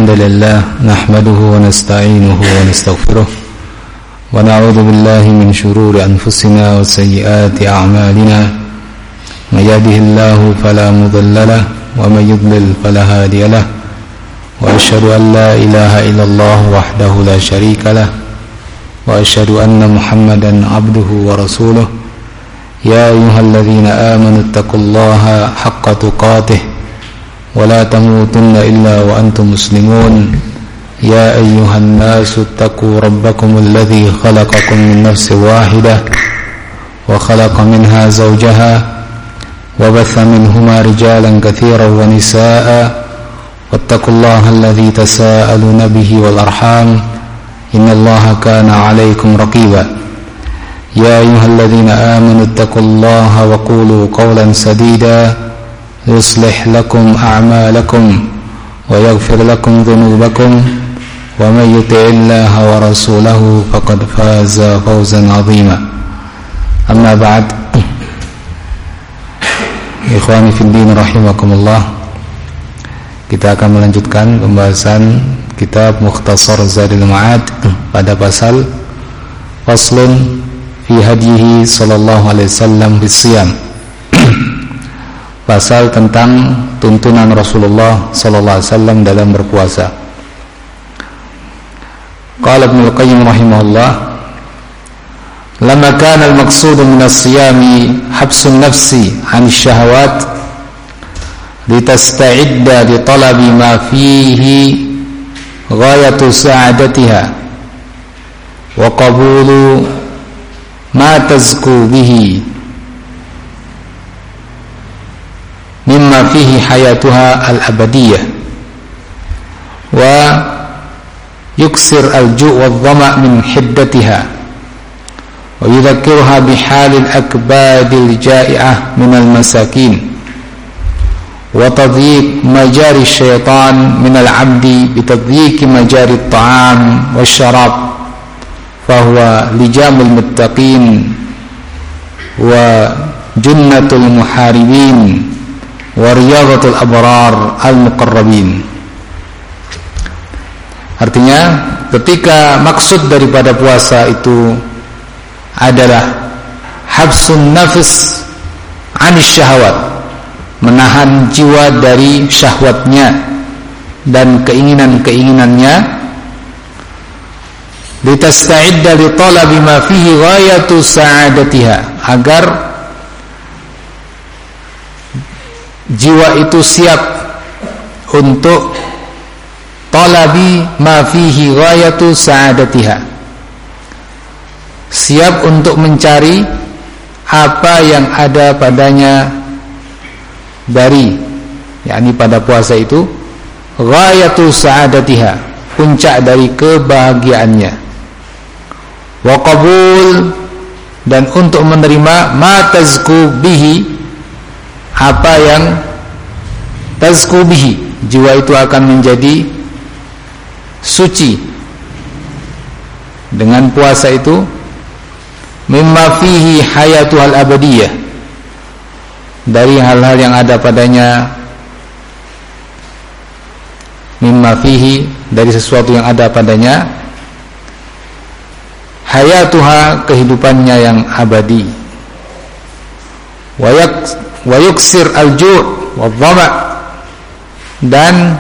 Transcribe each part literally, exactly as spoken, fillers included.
الحمد لله نحمده ونستعينه ونستغفره ونعوذ بالله من شرور أنفسنا وسيئات أعمالنا من يهده الله فلا مضل له ومن يضلل فلا هادي له وأشهد أن لا إله إلا الله وحده لا شريك له وأشهد أن محمدا عبده ورسوله يا أيها الذين آمنوا اتقوا الله حق تقاته ولا تموتن إلا وأنتم مسلمون يا أيها الناس اتقوا ربكم الذي خلقكم من نفس واحدة وخلق منها زوجها وبث منهما رجالا كثيرا ونساء واتقوا الله الذي تساءلون به والأرحام إن الله كان عليكم رقيبا يا أيها الذين آمنوا اتقوا الله وقولوا قولا سديدا يصلح لكم أعمالكم ويغفر لكم ذنوبكم ومن يطع الله ورسوله فقد فاز فوزا عظيما أما بعد إخواني في الدين رحمكم الله. Kita akan melanjutkan pembahasan kitab Mukhtasar Zadil Ma'ad pada pasal Faslun fi hadyihi sallallahu alaihi wasallam bisiyam. Pasal tentang tuntunan Rasulullah sallallahu alaihi wasallam dalam berpuasa. Qala Ibnu Al-Qayyim rahimahullah, "Lamma kana al-maqsud min as-siyami habsun nafsi 'an ash-shahawat litasta'idda li talabi ma fihi ghayatu sa'adatiha wa qabulu ma tazku bihi mimma fihi hayatuha al-abadiyah wa yuksir al-ju' wal-dhama' min hiddatiha wa yudhakkiruha bihalil akbadil ja'i'ah min al-masakin wa tadyiq majari syaitan min al-'abdi bitadyiq majari at-ta'am wash-sharab fahuwa lijamul muttaqin wa junnatul muharibin wa riyadhatul abrar al-muqarrabin." Artinya, ketika maksud daripada puasa itu adalah habsun nafs 'anis syahwat, menahan jiwa dari syahwatnya dan keinginan-keinginannya, litasta'idda li talabi ma fihi ghayatu sa'adatiha, agar jiwa itu siap untuk talabi ma fihi ghayatu sa'adatiha, siap untuk mencari apa yang ada padanya dari, yakni pada puasa itu, ghayatu sa'adatiha, puncak dari kebahagiaannya, wa qabul, dan untuk menerima ma tazku bihi, apa yang tazku bihi, jiwa itu akan menjadi suci dengan puasa itu, mimma fihi hayatuhal abadiyah, dari hal-hal yang ada padanya, mimma fihi, dari sesuatu yang ada padanya, hayatuha, kehidupannya yang abadi, wa yuksir al-ju' wa dhama', dan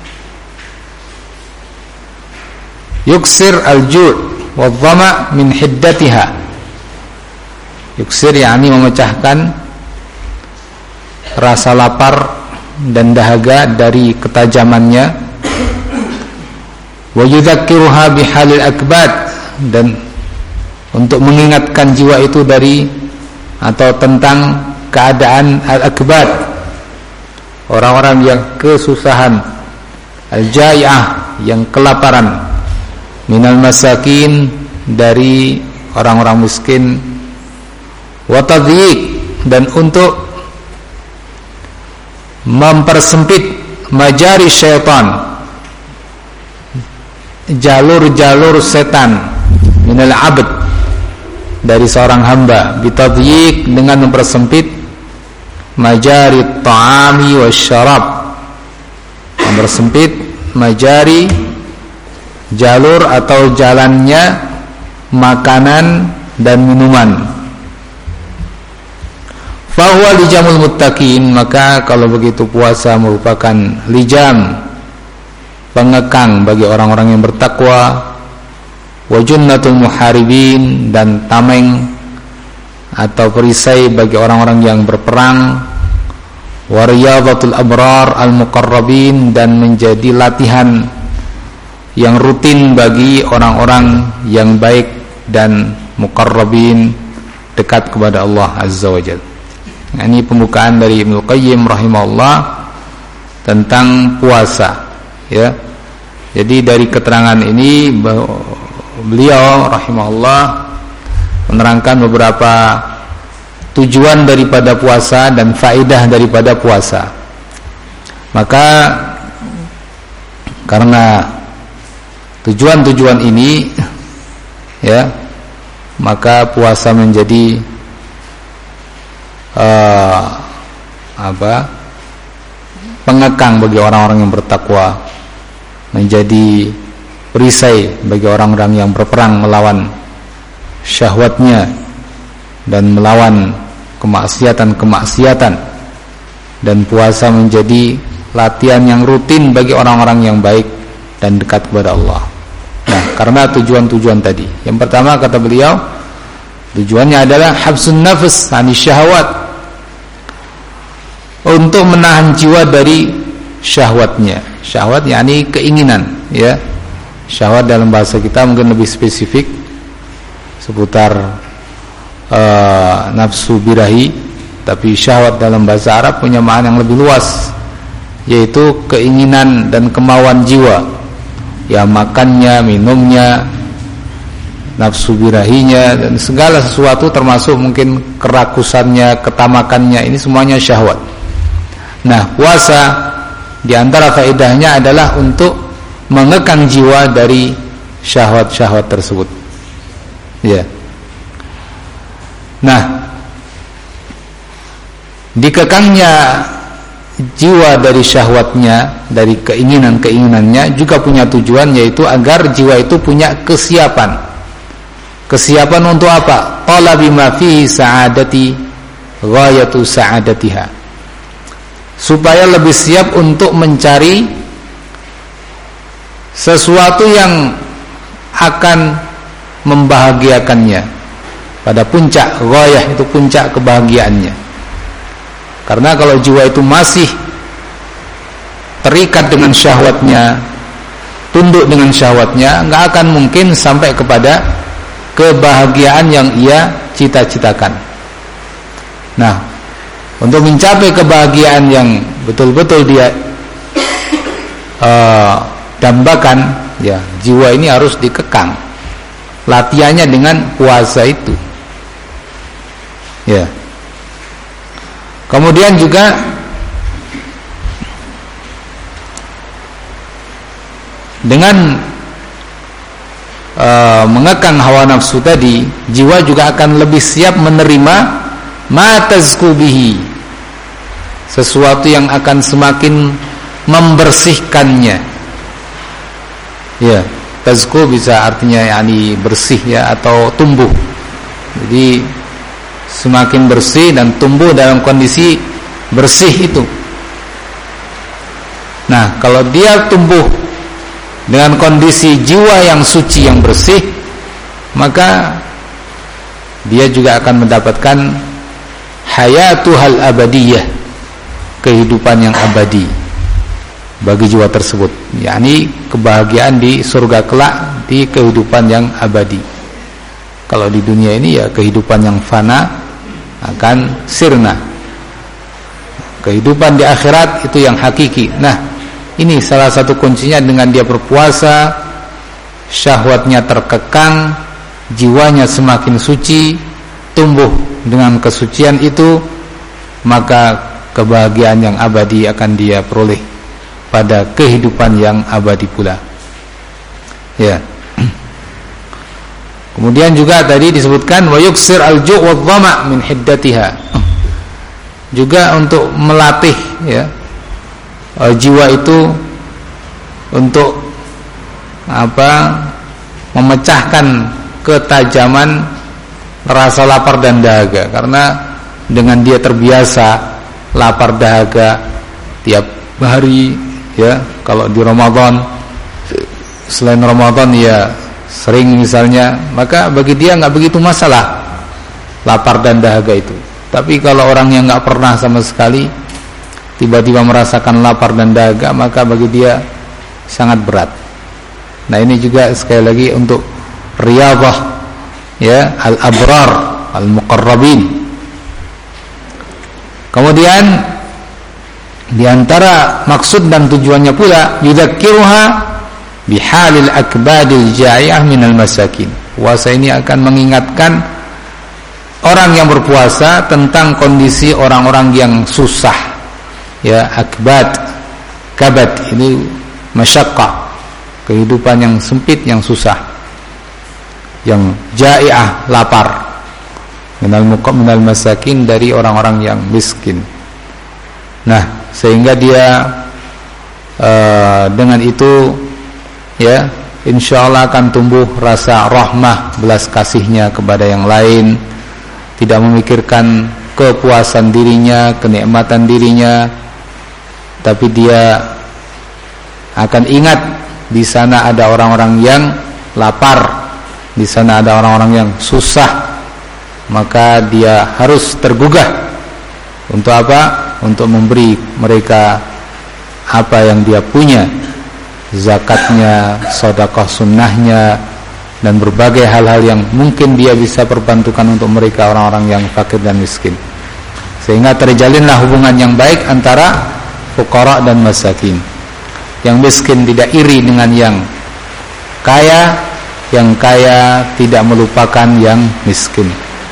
yuksir al-ju' wa dhama' min hiddatiha. Yuksir yakni memecahkan rasa lapar dan dahaga dari ketajamannya, wa yudhakkiruha bihalil akbad, dan untuk mengingatkan jiwa itu dari atau tentang keadaan al-akbad, orang-orang yang kesusahan, al-jai'ah, yang kelaparan, minal masakin, dari orang-orang miskin, wa tadyiq, dan untuk mempersempit majari syaitan, jalur-jalur setan, minal abd, dari seorang hamba, bitadyiq, dengan mempersempit majari ta'ami wasyarab, mempersempit majari, jalur atau jalannya makanan dan minuman. Fahuwa lijamul muttaqin, maka kalau begitu puasa merupakan lijam, pengekang bagi orang-orang yang bertakwa, wa junnatul muharibin, dan tameng atau perisai bagi orang-orang yang berperang, wa riyadatul abrar al-muqarrabin, dan menjadi latihan yang rutin bagi orang-orang yang baik dan muqarrabin, dekat kepada Allah Azza wa Jalla. Nah, ini pembukaan dari Ibnu Qayyim rahimahullah tentang puasa, ya. Jadi dari keterangan ini beliau rahimahullah menerangkan beberapa tujuan daripada puasa dan faedah daripada puasa. Maka karena tujuan-tujuan ini, ya, maka puasa menjadi uh, apa? pengekang bagi orang-orang yang bertakwa, menjadi perisai bagi orang-orang yang berperang melawan syahwatnya dan melawan kemaksiatan-kemaksiatan, dan puasa menjadi latihan yang rutin bagi orang-orang yang baik dan dekat kepada Allah. Nah, karena tujuan-tujuan tadi. Yang pertama kata beliau, tujuannya adalah habsun nafs ani syahwat, untuk menahan jiwa dari syahwatnya. Syahwat yakni keinginan, ya. Syahwat dalam bahasa kita mungkin lebih spesifik seputar uh, nafsu birahi, tapi syahwat dalam bahasa Arab punya makna yang lebih luas, yaitu keinginan dan kemauan jiwa, ya, makannya, minumnya, nafsu birahinya, dan segala sesuatu termasuk mungkin kerakusannya, ketamakannya, ini semuanya syahwat. Nah, puasa di antara faedahnya adalah untuk mengekang jiwa dari syahwat-syahwat tersebut. Ya. Nah, dikekangnya jiwa dari syahwatnya, dari keinginan-keinginannya juga punya tujuan, yaitu agar jiwa itu punya kesiapan. Kesiapan untuk apa? Talabi ma fihi sa'adati ghayatu sa'adatiha. Supaya lebih siap untuk mencari sesuatu yang akan membahagiakannya pada puncak ghayah, itu puncak kebahagiaannya. Karena kalau jiwa itu masih terikat dengan syahwatnya, tunduk dengan syahwatnya, enggak akan mungkin sampai kepada kebahagiaan yang ia cita-citakan. Nah, untuk mencapai kebahagiaan yang betul-betul dia uh, dambakan, ya, jiwa ini harus dikekang. Latihannya dengan puasa itu, ya. Kemudian juga dengan uh, mengekang hawa nafsu tadi, jiwa juga akan lebih siap menerima ma tazku bihi, sesuatu yang akan semakin membersihkannya. Ya, tazku bisa artinya yakni bersih, ya, atau tumbuh. Jadi semakin bersih dan tumbuh dalam kondisi bersih itu. Nah, kalau dia tumbuh dengan kondisi jiwa yang suci, yang bersih, maka dia juga akan mendapatkan hayatuhal abadiyah, kehidupan yang abadi bagi jiwa tersebut, yakni kebahagiaan di surga kelak, di kehidupan yang abadi. Kalau di dunia ini ya kehidupan yang fana akan sirna. Kehidupan di akhirat itu yang hakiki. Nah, ini salah satu kuncinya, dengan dia berpuasa, syahwatnya terkekang, jiwanya semakin suci, tumbuh dengan kesucian itu, maka kebahagiaan yang abadi akan dia peroleh pada kehidupan yang abadi pula. Ya. Kemudian juga tadi disebutkan wa yuksir al-ju' wa dhama' min hiddatiha. Juga untuk melatih, ya, jiwa itu untuk apa memecahkan ketajaman rasa lapar dan dahaga, karena dengan dia terbiasa lapar dahaga tiap hari ya. Kalau di Ramadan, selain Ramadan ya sering misalnya, maka bagi dia nggak begitu masalah lapar dan dahaga itu. Tapi kalau orang yang nggak pernah sama sekali tiba-tiba merasakan lapar dan dahaga, maka bagi dia sangat berat. Nah ini juga sekali lagi untuk riyadhah ya al-abrar al-muqarrabin. Kemudian diantara maksud dan tujuannya pula yudzakiruha bihalil akbadil ja'iyah minal masakin. Puasa ini akan mengingatkan orang yang berpuasa tentang kondisi orang-orang yang susah ya, akbad, kabad ini masyaqqah, kehidupan yang sempit, yang susah, yang jai'ah, lapar, minal muqam minal masakin, dari orang-orang yang miskin. Nah, sehingga dia uh, dengan itu ya insyaallah akan tumbuh rasa rahmah, belas kasihnya kepada yang lain, tidak memikirkan kepuasan dirinya, kenikmatan dirinya, tapi dia akan ingat di sana ada orang-orang yang lapar, di sana ada orang-orang yang susah, maka dia harus tergugah untuk apa? Untuk memberi mereka apa yang dia punya, zakatnya, sedekah sunnahnya, dan berbagai hal-hal yang mungkin dia bisa perbantukan untuk mereka orang-orang yang fakir dan miskin, sehingga terjalinlah hubungan yang baik antara fuqara dan masakin. Yang miskin tidak iri dengan yang kaya, yang kaya tidak melupakan yang miskin.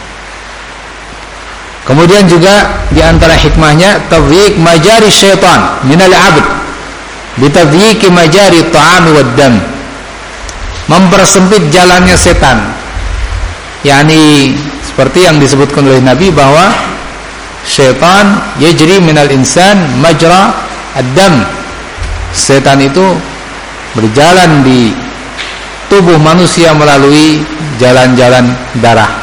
Kemudian juga di antara hikmahnya tadyiq majari syaitan minal 'abd bitadyiqi majari ta'am wad dam, mempersempit jalannya setan, yakni seperti yang disebutkan oleh Nabi bahwa syaitan yajri minal insan majra ad-dam, setan itu berjalan di tubuh manusia melalui jalan-jalan darah.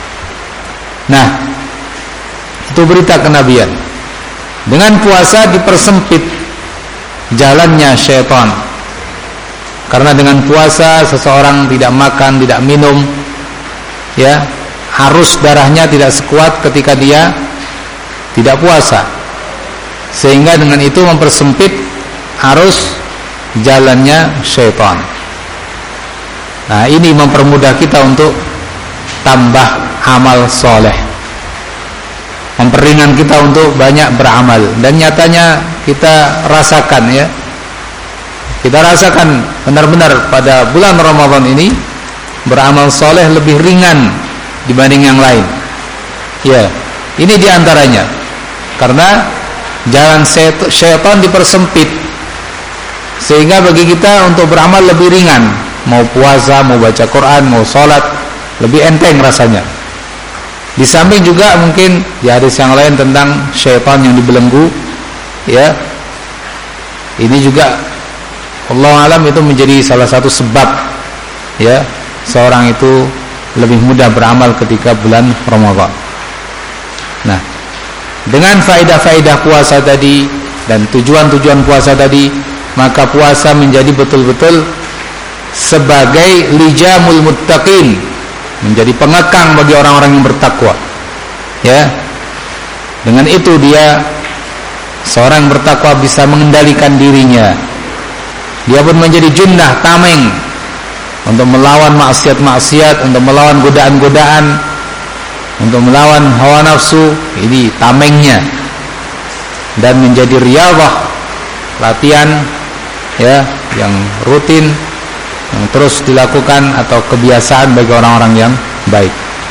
Nah, itu berita kenabian. Dengan puasa dipersempit jalannya syaitan, karena dengan puasa seseorang tidak makan, tidak minum ya, arus darahnya tidak sekuat ketika dia tidak puasa, sehingga dengan itu mempersempit arus jalannya syaitan. Nah, ini mempermudah kita untuk tambah amal soleh, memperingan kita untuk banyak beramal. Dan nyatanya kita rasakan ya, kita rasakan benar-benar pada bulan Ramadan ini beramal soleh lebih ringan dibanding yang lain. Ya, ini diantaranya karena jalan syaitan dipersempit, sehingga bagi kita untuk beramal lebih ringan, mau puasa, mau baca Quran, mau sholat, lebih enteng rasanya. Di samping juga mungkin di hadis yang lain tentang syaitan yang dibelenggu ya, ini juga Allah alam itu menjadi salah satu sebab ya seorang itu lebih mudah beramal ketika bulan Ramadan. Nah, dengan faedah-faedah puasa tadi dan tujuan-tujuan puasa tadi, maka puasa menjadi betul-betul sebagai lijamul muttaqin, menjadi pengekang bagi orang-orang yang bertakwa ya. Dengan itu dia, seorang bertakwa bisa mengendalikan dirinya, dia pun menjadi junnah, tameng untuk melawan maksiat-maksiat, untuk melawan godaan-godaan, untuk melawan hawa nafsu. Ini tamengnya. Dan menjadi riyadhah, latihan ya yang rutin, yang terus dilakukan atau kebiasaan bagi orang-orang yang baik.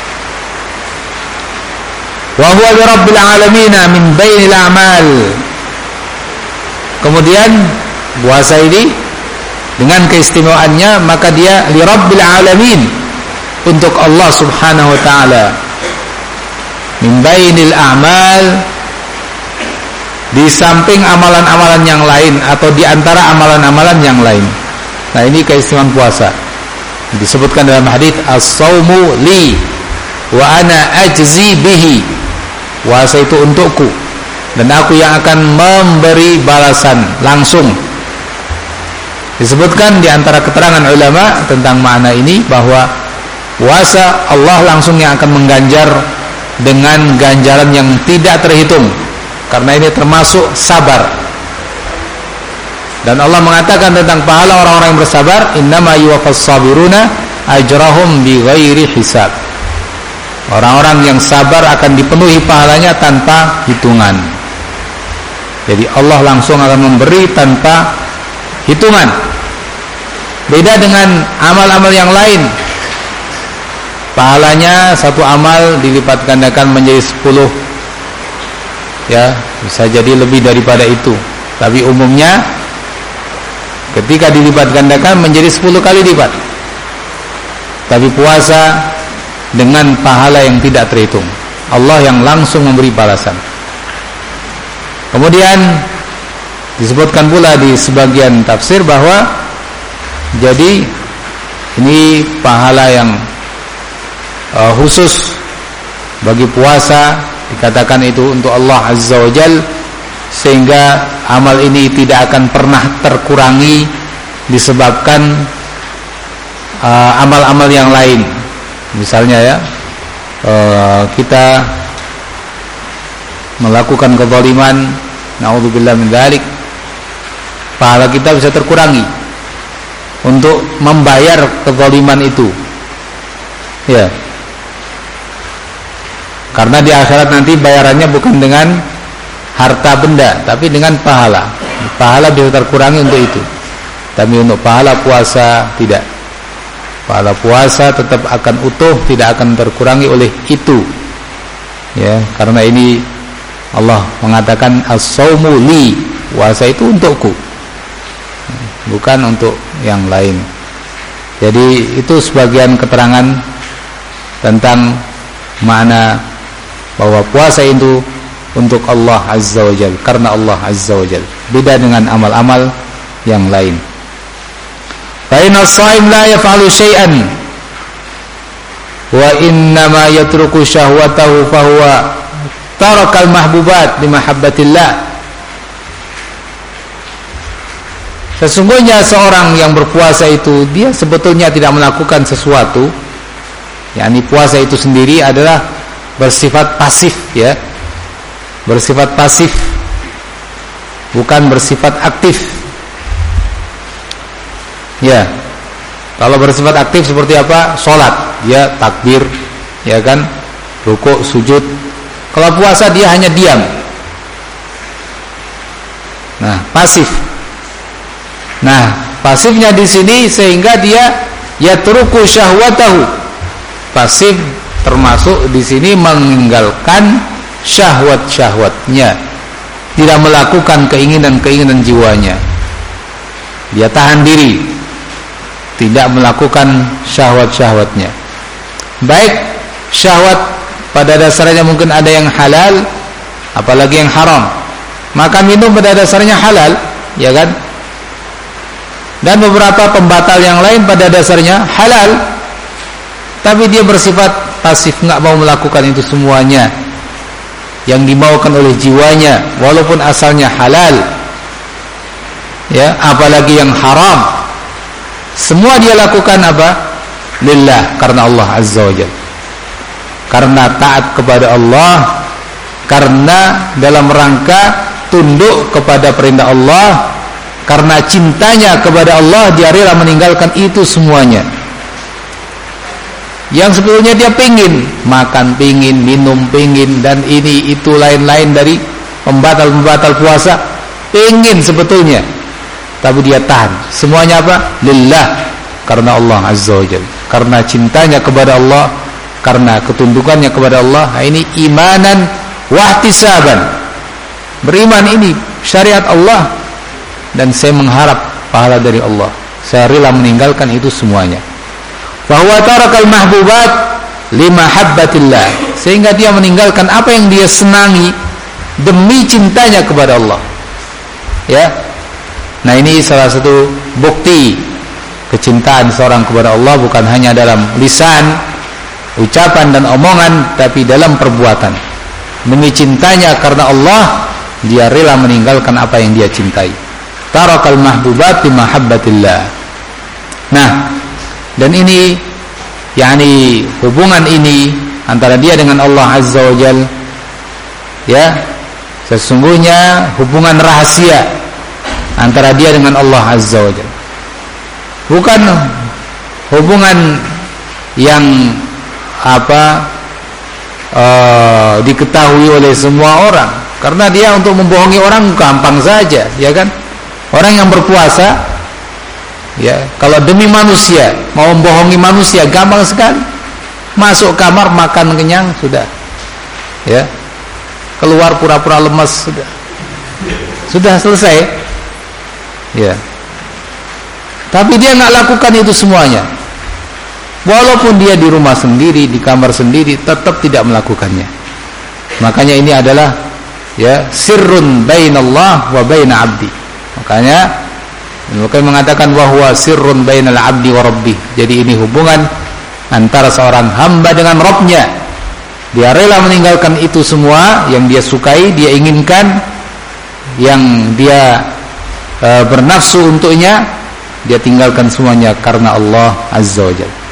Wa huwa li rabbil alamin min bainil a'mal. Kemudian puasa ini dengan keistimewaannya, maka dia li rabbil alamin, untuk Allah Subhanahu wa taala. Min bainil a'mal, di samping amalan-amalan yang lain atau di antara amalan-amalan yang lain. Nah, ini keistimewaan puasa. Disebutkan dalam hadis as-saumu li wa ana ajzi bihi. Puasa itu untukku dan aku yang akan memberi balasan langsung. Disebutkan di antara keterangan ulama tentang makna ini bahwa puasa Allah langsung yang akan mengganjar dengan ganjaran yang tidak terhitung, karena ini termasuk sabar. Dan Allah mengatakan tentang pahala orang-orang yang bersabar, innama yuwaffas sabiruna ajrahum bighairi hisab. Orang-orang yang sabar akan dipenuhi pahalanya tanpa hitungan. Jadi Allah langsung akan memberi tanpa hitungan. Beda dengan amal-amal yang lain. Pahalanya satu amal dilipat gandakan menjadi sepuluh. Ya, bisa jadi lebih daripada itu. Tapi umumnya ketika dilipat gandakan menjadi sepuluh kali lipat. Tapi puasa dengan pahala yang tidak terhitung. Allah yang langsung memberi balasan. Kemudian disebutkan pula di sebagian tafsir bahwa jadi ini pahala yang uh, khusus bagi puasa, dikatakan itu untuk Allah Azza wa Jal, sehingga amal ini tidak akan pernah terkurangi disebabkan uh, amal-amal yang lain. Misalnya ya, uh, kita melakukan kezaliman, naudzubillah min dzalik, pahala kita bisa terkurangi untuk membayar kezaliman itu. Ya. Karena di akhirat nanti bayarannya bukan dengan harta benda, tapi dengan pahala. Pahala bisa terkurangi untuk itu. Tapi untuk pahala puasa tidak. Pahala puasa tetap akan utuh, tidak akan terkurangi oleh itu. Ya, karena ini Allah mengatakan as-saumu li, puasa itu untukku, bukan untuk yang lain. Jadi itu sebagian keterangan tentang makna bahwa puasa itu untuk Allah Azza wa Jalla, karena Allah Azza wa Jalla. Beda dengan amal-amal yang lain. Fa inna as-shaim la yaf'alu syai'an wa innama yatruku syahwatahu fa huwa tarakal mahbubat li mahabbatillah. Sesungguhnya seorang yang berpuasa itu dia sebetulnya tidak melakukan sesuatu, yakni puasa itu sendiri adalah bersifat pasif, ya, bersifat pasif, bukan bersifat aktif. Ya, kalau bersifat aktif seperti apa? Sholat, dia takbir, ya kan, rukuk, sujud. Kalau puasa dia hanya diam. Nah, pasif. Nah, pasifnya di sini sehingga dia yatruku syahwatahu. Pasif termasuk di sini meninggalkan syahwat-syahwatnya, tidak melakukan keinginan-keinginan jiwanya. Dia tahan diri, tidak melakukan syahwat-syahwatnya. Baik syahwat pada dasarnya mungkin ada yang halal, apalagi yang haram. Maka minum pada dasarnya halal, ya kan? Dan beberapa pembatal yang lain pada dasarnya halal, tapi dia bersifat pasif, nggak mau melakukan itu semuanya yang dimaukan oleh jiwanya, walaupun asalnya halal. Ya, apalagi yang haram, semua dia lakukan apa? Lillah, karena Allah Azza wa Jalla. Karena taat kepada Allah, karena dalam rangka tunduk kepada perintah Allah, karena cintanya kepada Allah dia rela meninggalkan itu semuanya. Yang sebetulnya dia pingin makan, pingin minum, pingin dan ini itu lain-lain dari pembatal-pembatal puasa, pingin sebetulnya, tapi dia tahan. Semuanya apa? Lillah, karena Allah Azza wa Jalla, karena cintanya kepada Allah, karena ketundukannya kepada Allah. Ini imanan wahtisaban, beriman ini syariat Allah dan saya mengharap pahala dari Allah, saya rela meninggalkan itu semuanya. Bahwa tarakal mahbubat limahabbatillah, sehingga dia meninggalkan apa yang dia senangi demi cintanya kepada Allah. Ya. Nah, ini salah satu bukti kecintaan seorang kepada Allah bukan hanya dalam lisan, ucapan dan omongan, tapi dalam perbuatan. Demi cintanya karena Allah, dia rela meninggalkan apa yang dia cintai. Tarakal mahbubat bi mahabbatillah. Nah, dan ini yakni hubungan ini antara dia dengan Allah Azza wa Jalla, ya, sesungguhnya hubungan rahasia antara dia dengan Allah Azza wa Jalla. Bukan hubungan yang apa uh, diketahui oleh semua orang. Karena dia untuk membohongi orang gampang saja, ya kan? Orang yang berpuasa, ya, kalau demi manusia mau membohongi manusia gampang sekali. Masuk kamar makan kenyang sudah, ya, keluar pura-pura lemas sudah, sudah selesai, ya. Tapi dia nggak lakukan itu semuanya. Walaupun dia di rumah sendiri, di kamar sendiri, tetap tidak melakukannya. Makanya ini adalah, ya, sirrun bainallah wa baina abdi. Makanya Ibnu mengatakan bahwa sirrun bainal abdi wa rabbih. Jadi ini hubungan antara seorang hamba dengan Rabbnya. Dia rela meninggalkan itu semua yang dia sukai, dia inginkan, yang dia e, bernafsu untuknya, dia tinggalkan semuanya karena Allah Azza wa Jalla.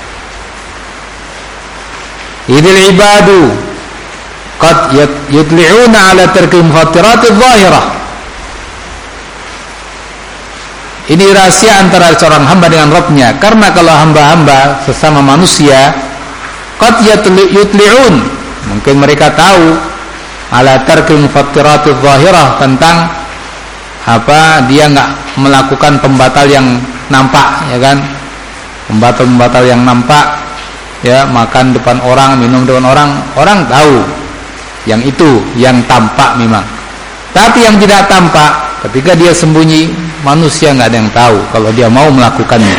Idil ibadu qad yutli'una ala tarkil mufattiratidh dhahirah. Ini rahasia antara seorang hamba dengan Rabbnya. Karena kalau hamba-hamba sesama manusia, qad yutli'un, mungkin mereka tahu ala tarkil mufattiratidh dhahirah, tentang apa, dia enggak melakukan pembatal yang nampak, ya kan? Pembatal-pembatal yang nampak, ya, makan depan orang, minum depan orang, orang tahu yang itu, yang tampak memang. Tapi yang tidak tampak, ketika dia sembunyi, manusia nggak ada yang tahu kalau dia mau melakukannya.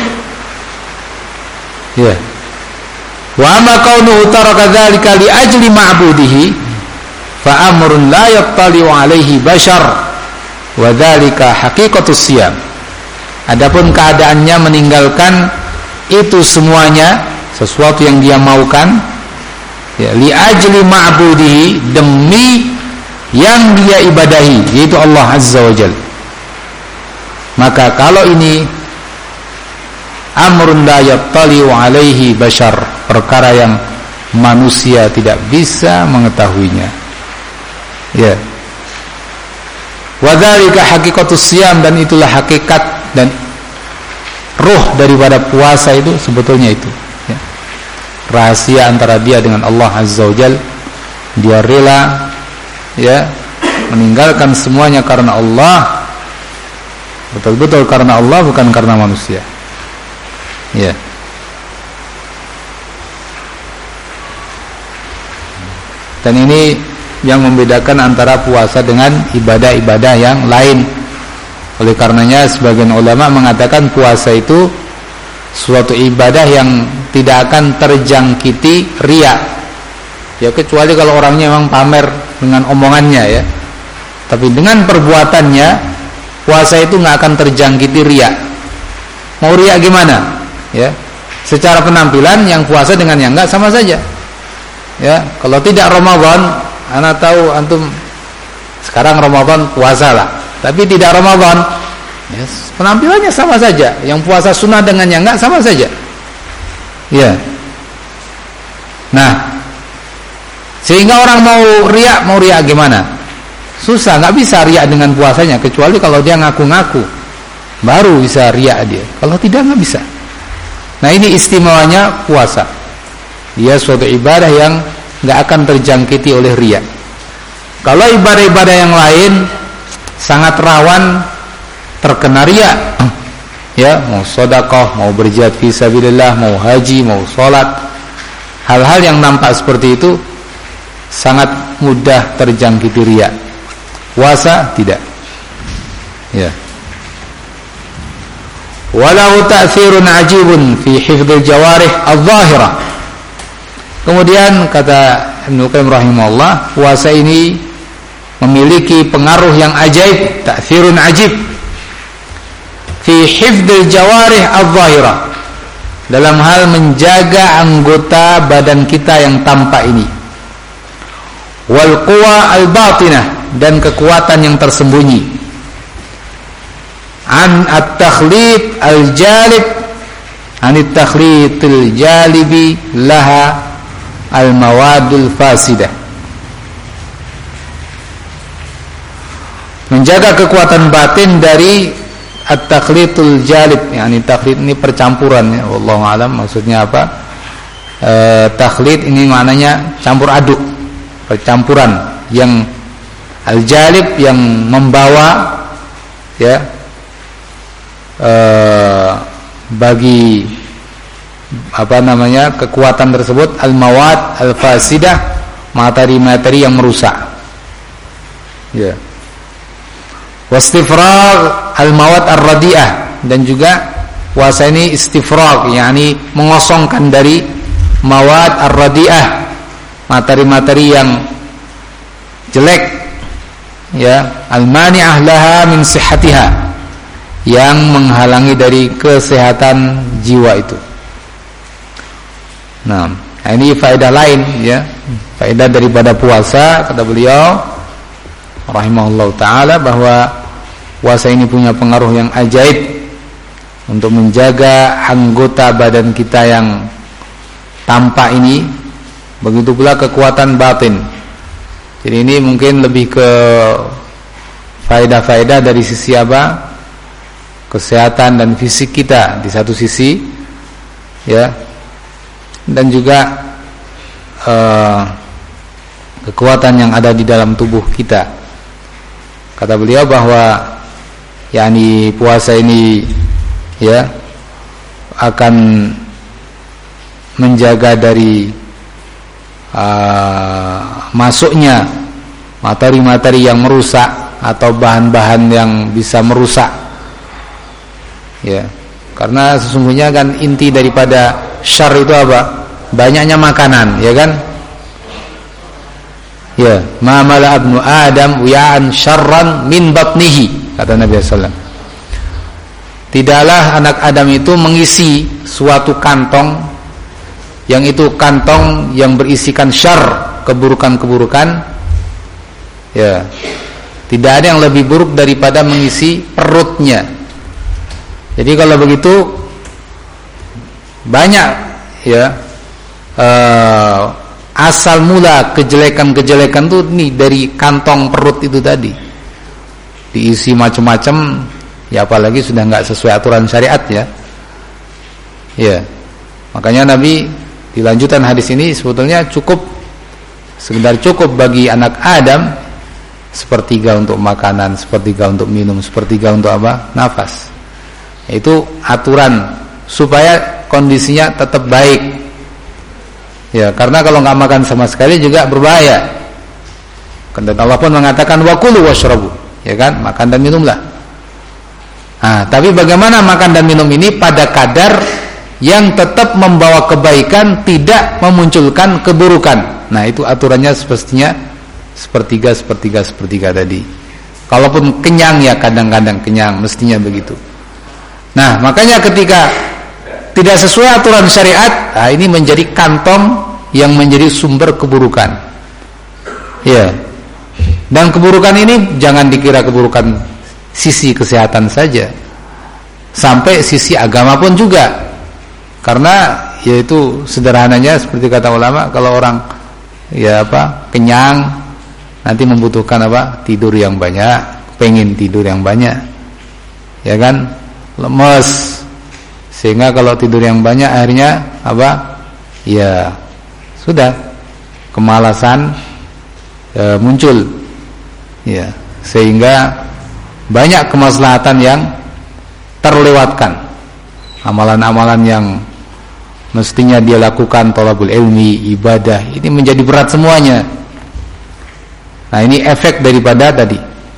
Ya. Wa ma kaunuhu taraka dzalika li ajli ma'budihi fa amrun la yattali'u 'alaihi bashar wa dzalika haqiqatus siyam. Adapun keadaannya meninggalkan itu semuanya, sesuatu yang dia maukan, ya, li ajli ma'budihi, demi yang dia ibadahi, yaitu Allah Azza wa Jalla. Maka kalau ini amrun la yattali'u alaihi bashar, perkara yang manusia tidak bisa mengetahuinya, ya. Wa dzalika haqiqatus siyam, dan itulah hakikat dan ruh daripada puasa itu sebetulnya itu, ya. Rahasia antara dia dengan Allah Azza wa Jalla. Dia rela, ya, meninggalkan semuanya karena Allah, betul-betul karena Allah, bukan karena manusia, ya. Dan ini yang membedakan antara puasa dengan ibadah-ibadah yang lain. Oleh karenanya sebagian ulama mengatakan puasa itu suatu ibadah yang tidak akan terjangkiti riya, ya, kecuali kalau orangnya memang pamer dengan omongannya, ya. Tapi dengan perbuatannya, puasa itu nggak akan terjangkiti riya. Mau riya gimana? Ya, secara penampilan yang puasa dengan yang enggak sama saja. Ya, kalau tidak Ramadan, ana tahu antum sekarang Ramadan puasa lah, tapi tidak Ramadan, ya, penampilannya sama saja. Yang puasa sunnah dengan yang enggak sama saja. Ya. Nah, sehingga orang mau riya, mau riya gimana? Susah, nggak bisa riya dengan puasanya, kecuali kalau dia ngaku-ngaku, baru bisa riya dia. Kalau tidak, nggak bisa. Nah, ini istimewanya puasa. Dia suatu ibadah yang nggak akan terjangkiti oleh riya. Kalau ibadah-ibadah yang lain sangat rawan terkena riya. Ya, mau sedekah, mau berjihad fi sabilillah, mau haji, mau sholat, hal-hal yang nampak seperti itu sangat mudah terjangkiti riya. Puasa tidak, ya. Walau ta'thirun ajibun fi hifdzil jawarih adh-dhahirah. Kemudian kata Ibnu Qayyim rahimahullah, puasa ini memiliki pengaruh yang ajaib, ta'thirun ajib fi hifdzil jawarih adh-dhahirah, dalam hal menjaga anggota badan kita yang tampak ini, wal quwa al-batinah, dan kekuatan yang tersembunyi, an at-takhlid al-jalib, an at-takhlidil jalibi laha al-mawadul fasidah, menjaga kekuatan batin dari at-takhlidul jalib, yakni takhlid ini percampuran ya, wallahu alam maksudnya apa. E, takhlid ini maknanya campur aduk, percampuran, yang al-jalib yang membawa ya e, bagi apa namanya kekuatan tersebut al-mawad al-fasidah, materi-materi yang merusak ya. Wastifrag al-mawad ar-radi'ah, dan juga puasa ini istifrag, yakni mengosongkan dari mawad ar-radi'ah, materi-materi yang jelek ya, al-mani'ah laha min sihhatiha, yang menghalangi dari kesehatan jiwa itu. Nah, ini faedah lain ya, faedah daripada puasa, kata beliau rahimahullah ta'ala, bahwa puasa ini punya pengaruh yang ajaib untuk menjaga anggota badan kita yang tampak ini, begitu pula kekuatan batin. Jadi ini mungkin lebih ke faedah-faedah dari sisi apa, kesehatan dan fisik kita di satu sisi ya, dan juga uh, kekuatan yang ada di dalam tubuh kita. Kata beliau bahwa yakni puasa ini ya akan menjaga dari uh, masuknya materi-materi yang merusak atau bahan-bahan yang bisa merusak ya, karena sesungguhnya kan inti daripada syarr itu apa? Banyaknya makanan ya kan ya, ma mala ibnu adam wi'an syarran min batnihi, kata Nabi sallallahu alaihi wasallam. Tidaklah anak Adam itu mengisi suatu kantong yang itu kantong yang berisikan syarr, keburukan-keburukan ya. Tidak ada yang lebih buruk daripada mengisi perutnya. Jadi kalau begitu banyak ya uh, asal mula kejelekan-kejelekan tuh nih dari kantong perut itu tadi, diisi macam-macam ya, apalagi sudah nggak sesuai aturan syariat ya. Ya, makanya Nabi di lanjutan hadis ini sebetulnya cukup sekedar cukup bagi anak Adam sepertiga untuk makanan, sepertiga untuk minum, sepertiga untuk apa? Nafas. Itu aturan supaya kondisinya tetap baik. Ya, karena kalau nggak makan sama sekali juga berbahaya. Dan Allah pun mengatakan wakulu washrabu, ya kan, makan dan minumlah. Nah, tapi bagaimana makan dan minum ini pada kadar yang tetap membawa kebaikan, tidak memunculkan keburukan. Nah, itu aturannya semestinya sepertiga, sepertiga, sepertiga tadi. Kalaupun kenyang ya kadang-kadang kenyang, mestinya begitu. Nah, makanya ketika tidak sesuai aturan syariat, nah ini menjadi kantong yang menjadi sumber keburukan. Ya. Dan keburukan ini jangan dikira keburukan sisi kesehatan saja, sampai sisi agama pun juga. Karena yaitu sederhananya seperti kata ulama, kalau orang ya apa kenyang nanti membutuhkan apa? Tidur yang banyak, pengen tidur yang banyak. Ya kan? Lemes. Sehingga kalau tidur yang banyak akhirnya apa? Ya sudah kemalasan e, muncul. Ya, sehingga banyak kemaslahatan yang terlewatkan. Amalan-amalan yang mestinya dia lakukan, thalabul ilmi, ibadah, ini menjadi berat semuanya. Nah, ini efek daripada tadi.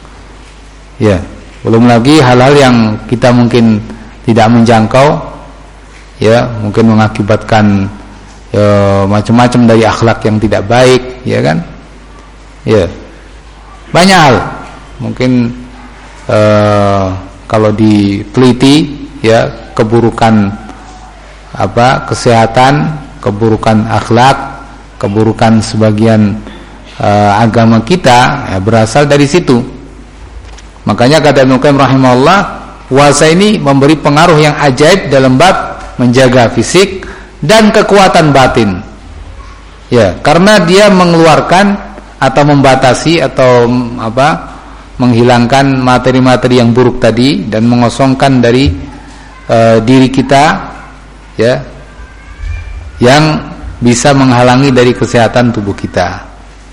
Ya, belum lagi hal-hal yang kita mungkin tidak menjangkau, ya, mungkin mengakibatkan ya, macam-macam dari akhlak yang tidak baik, ya kan? Ya. banyak hal. Mungkin eh, kalau diteliti ya, keburukan apa kesehatan, keburukan akhlak, keburukan sebagian eh, agama kita ya, berasal dari situ. Makanya kata Ibnu Qayyim rahimahullah, puasa ini memberi pengaruh yang ajaib dalam bab menjaga fisik dan kekuatan batin. Ya, karena dia mengeluarkan atau membatasi atau apa? menghilangkan materi-materi yang buruk tadi dan mengosongkan dari uh, diri kita ya, yang bisa menghalangi dari kesehatan tubuh kita.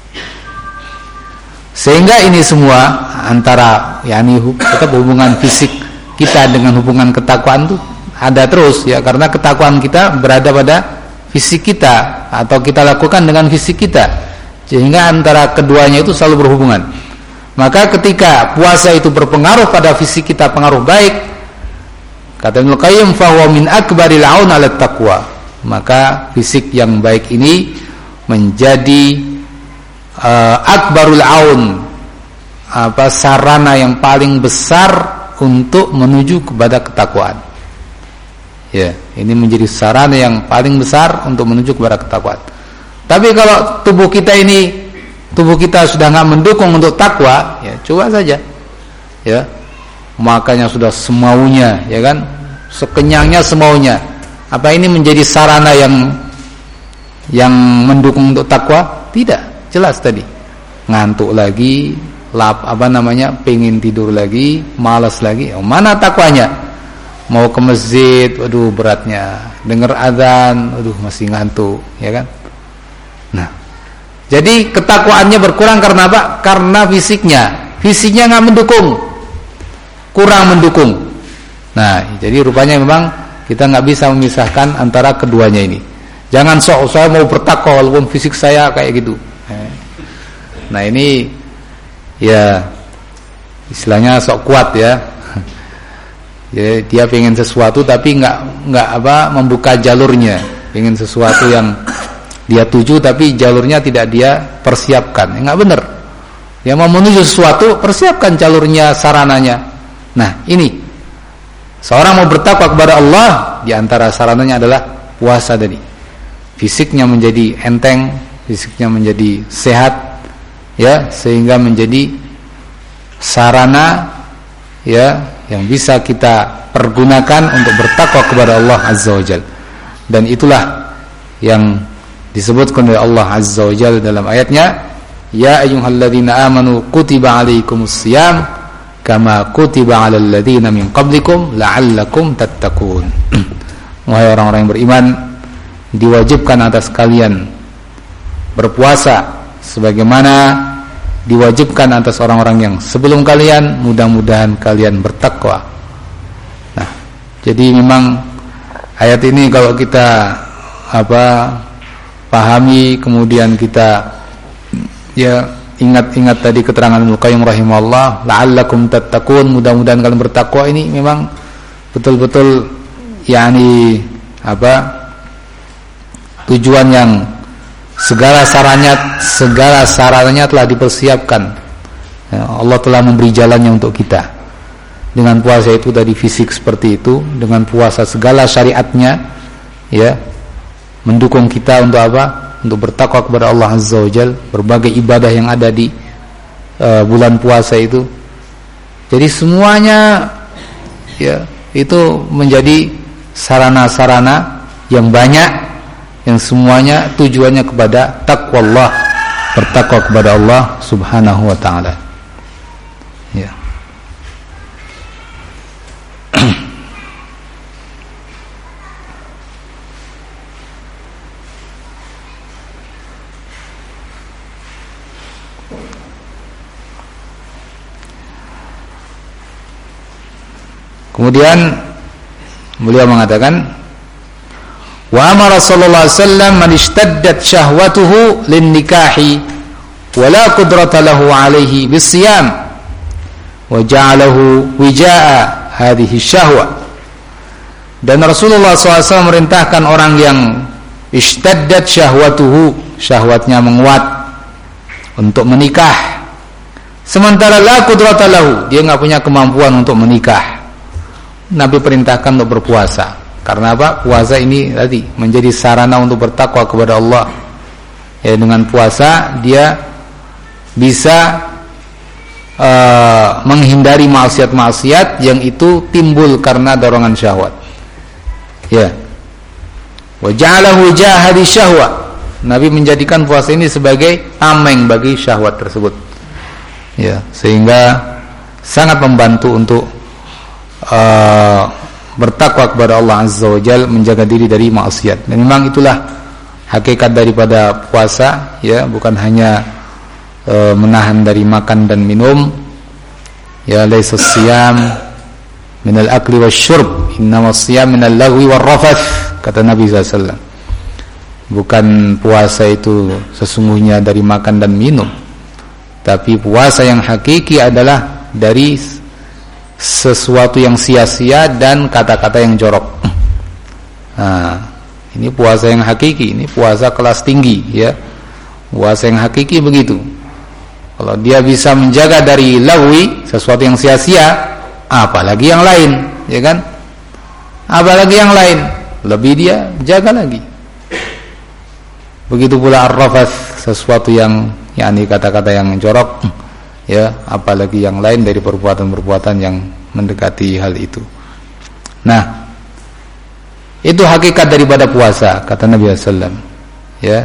Sehingga ini semua antara yakni tetap hubungan fisik kita dengan hubungan ketakwaan itu ada terus ya, karena ketakwaan kita berada pada fisik kita atau kita lakukan dengan fisik kita, sehingga antara keduanya itu selalu berhubungan. Maka ketika puasa itu berpengaruh pada fisik kita, pengaruh baik, kata Ibnu Qayyim, fa huwa min akbaril aun 'ala taqwa. Maka fisik yang baik ini menjadi uh, akbarul aun, apa sarana yang paling besar untuk menuju kepada ketakwaan. Ya, ini menjadi sarana yang paling besar untuk menuju kepada ketakwaan. Tapi kalau tubuh kita ini tubuh kita sudah nggak mendukung untuk takwa, ya coba saja, ya makanya sudah semaunya, ya kan, sekenyangnya semaunya. Apa ini menjadi sarana yang yang mendukung untuk takwa? Tidak, jelas tadi ngantuk lagi, lap apa namanya, pengen tidur lagi, malas lagi. Oh, mana takwanya? Mau ke masjid, aduh beratnya. Dengar azan, aduh masih ngantuk, ya kan? Nah, jadi ketakwaannya berkurang karena apa? Karena fisiknya, fisiknya nggak mendukung, kurang mendukung. Nah, jadi rupanya memang kita nggak bisa memisahkan antara keduanya ini. Jangan sok saya mau bertakwa walaupun fisik saya kayak gitu. Nah ini ya istilahnya sok kuat ya. Ya dia pengen sesuatu tapi nggak nggak apa membuka jalurnya, pengen sesuatu yang dia tuju tapi jalurnya tidak dia persiapkan. Ya, nggak benar. Dia mau menuju sesuatu, persiapkan jalurnya, sarananya. Nah ini seorang mau bertakwa kepada Allah, di antara sarananya adalah puasa tadi. Fisiknya menjadi enteng, fisiknya menjadi sehat, ya sehingga menjadi sarana ya yang bisa kita pergunakan untuk bertakwa kepada Allah Azza wa Jalla. Dan itulah yang disebutkan oleh Allah Azza wa Jalla dalam ayatnya, ya ayyuhalladzina amanu kutiba alaikumus shiyam kama kutiba alal ladzina min qablikum la'allakum tattaqun. Wahai orang-orang yang beriman, diwajibkan atas kalian berpuasa sebagaimana diwajibkan atas orang-orang yang sebelum kalian, mudah-mudahan kalian bertakwa. Nah, jadi memang ayat ini kalau kita apa pahami, kemudian kita ya ingat-ingat tadi keterangan Ibnu Qayyim rahimahullah, la'allakum tattaqun, mudah-mudahan kalian bertakwa, ini memang betul-betul yakni apa tujuan yang segala sarannya segala sarannya telah dipersiapkan. Ya, Allah telah memberi jalannya untuk kita. Dengan puasa itu tadi fisik seperti itu, dengan puasa segala syariatnya ya mendukung kita untuk apa? Untuk bertakwa kepada Allah Azza wa Jalla, berbagai ibadah yang ada di uh, bulan puasa itu. Jadi semuanya ya itu menjadi sarana-sarana yang banyak, yang semuanya tujuannya kepada takwa Allah, bertakwa kepada Allah Subhanahu wa taala. Ya. Kemudian beliau mengatakan, wa amara sallallahu alaihi wasallam man ishtaddat syahwatuhu lin nikahi wa la qudrata lahu alaihi bisiyam wa ja'alahu wijaa hadhihi syahwa. Dan Rasulullah sallallahu alaihi wasallam merintahkan orang yang ishtaddat syahwatuhu, syahwatnya menguat, untuk menikah Sementara la qudrata lahu, dia enggak punya kemampuan untuk menikah. Nabi perintahkan untuk berpuasa. Karena apa? Puasa ini tadi menjadi sarana untuk bertakwa kepada Allah. Ya, dengan puasa dia bisa uh, menghindari maksiat-maksiat yang itu timbul karena dorongan syahwat. Ya. Wa ja'alahu jahadi syahwa. Nabi menjadikan puasa ini sebagai tameng bagi syahwat tersebut. Ya, sehingga sangat membantu untuk uh, bertakwa kepada Allah Azza wa Jalla, menjaga diri dari maksiat. Dan memang itulah hakikat daripada puasa, ya, bukan hanya uh, menahan dari makan dan minum. Ya, laisa siyam minal akli wasyurb, innamas siyam minal lagwi warrafath, kata Nabi sallallahu alaihi wasallam. Bukan puasa itu sesungguhnya dari makan dan minum, tapi puasa yang hakiki adalah dari sesuatu yang sia-sia dan kata-kata yang jorok. Nah, ini puasa yang hakiki, ini puasa kelas tinggi, ya. Puasa yang hakiki begitu. Kalau dia bisa menjaga dari lagwi, sesuatu yang sia-sia, apalagi yang lain, ya kan? Apalagi yang lain, lebih dia jaga lagi. Begitu pula ar-rafath, sesuatu yang yakni kata-kata yang jorok, ya, apalagi yang lain dari perbuatan-perbuatan yang mendekati hal itu. Nah, itu hakikat daripada puasa, kata Nabi sallallahu alaihi wasallam. Ya,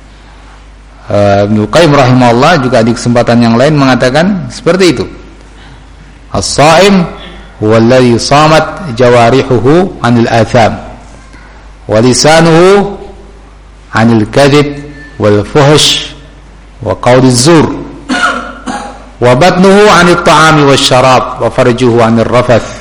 uh, Ibnu Qayyim rahimahullah juga di kesempatan yang lain mengatakan seperti itu. As-shaim huwa alladhi shamat jawarihuhu 'anil atham wa lisanuhu 'anil kadhib wal fuhsh wa qawliz zur wa batnuhu 'anil ta'ami wasyarab wa farjuhu 'anil rafath.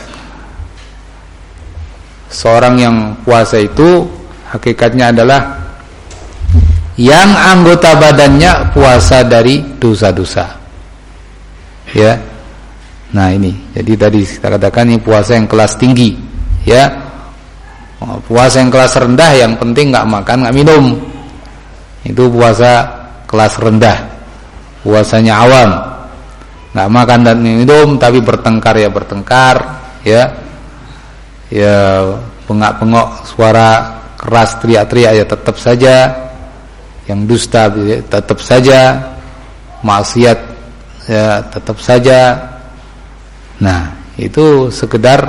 Seorang yang puasa itu hakikatnya adalah yang anggota badannya puasa dari dosa-dosa. Ya. Nah, ini. Jadi tadi kita katakan ini puasa yang kelas tinggi, ya. Puasa yang kelas rendah yang penting enggak makan, enggak minum. Itu puasa kelas rendah. Puasanya awam. Enggak makan dan minum tapi bertengkar ya bertengkar, ya. Ya, bengak-bengok, suara keras, teriak-teriak ya tetap saja. Yang dusta ya, tetap saja. Maksiat ya tetap saja. Nah, itu sekedar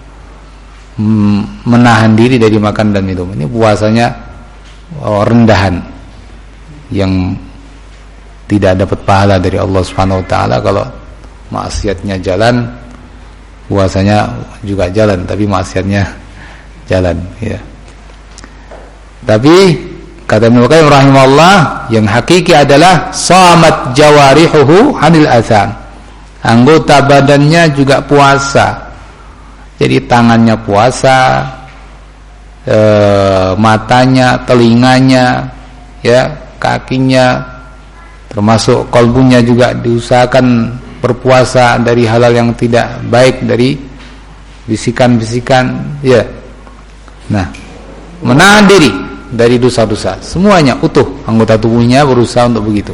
mm, menahan diri dari makan dan minum. Ini puasanya oh, rendahan yang tidak dapat pahala dari Allah Subhanahu wa taala. Kalau maksiatnya jalan, puasanya juga jalan, tapi maksiatnya jalan, ya. Tapi kata Ibnu Qayyim rahimahullah, yang hakiki adalah shamat jawarihuhu 'anil atham. Anggota badannya juga puasa. Jadi tangannya puasa, e, matanya, telinganya, ya, kakinya, termasuk kalbunya juga diusahakan berpuasa dari hal-hal yang tidak baik, dari bisikan-bisikan, ya. Nah, menahan diri dari dosa-dosa, semuanya utuh anggota tubuhnya berusaha untuk begitu.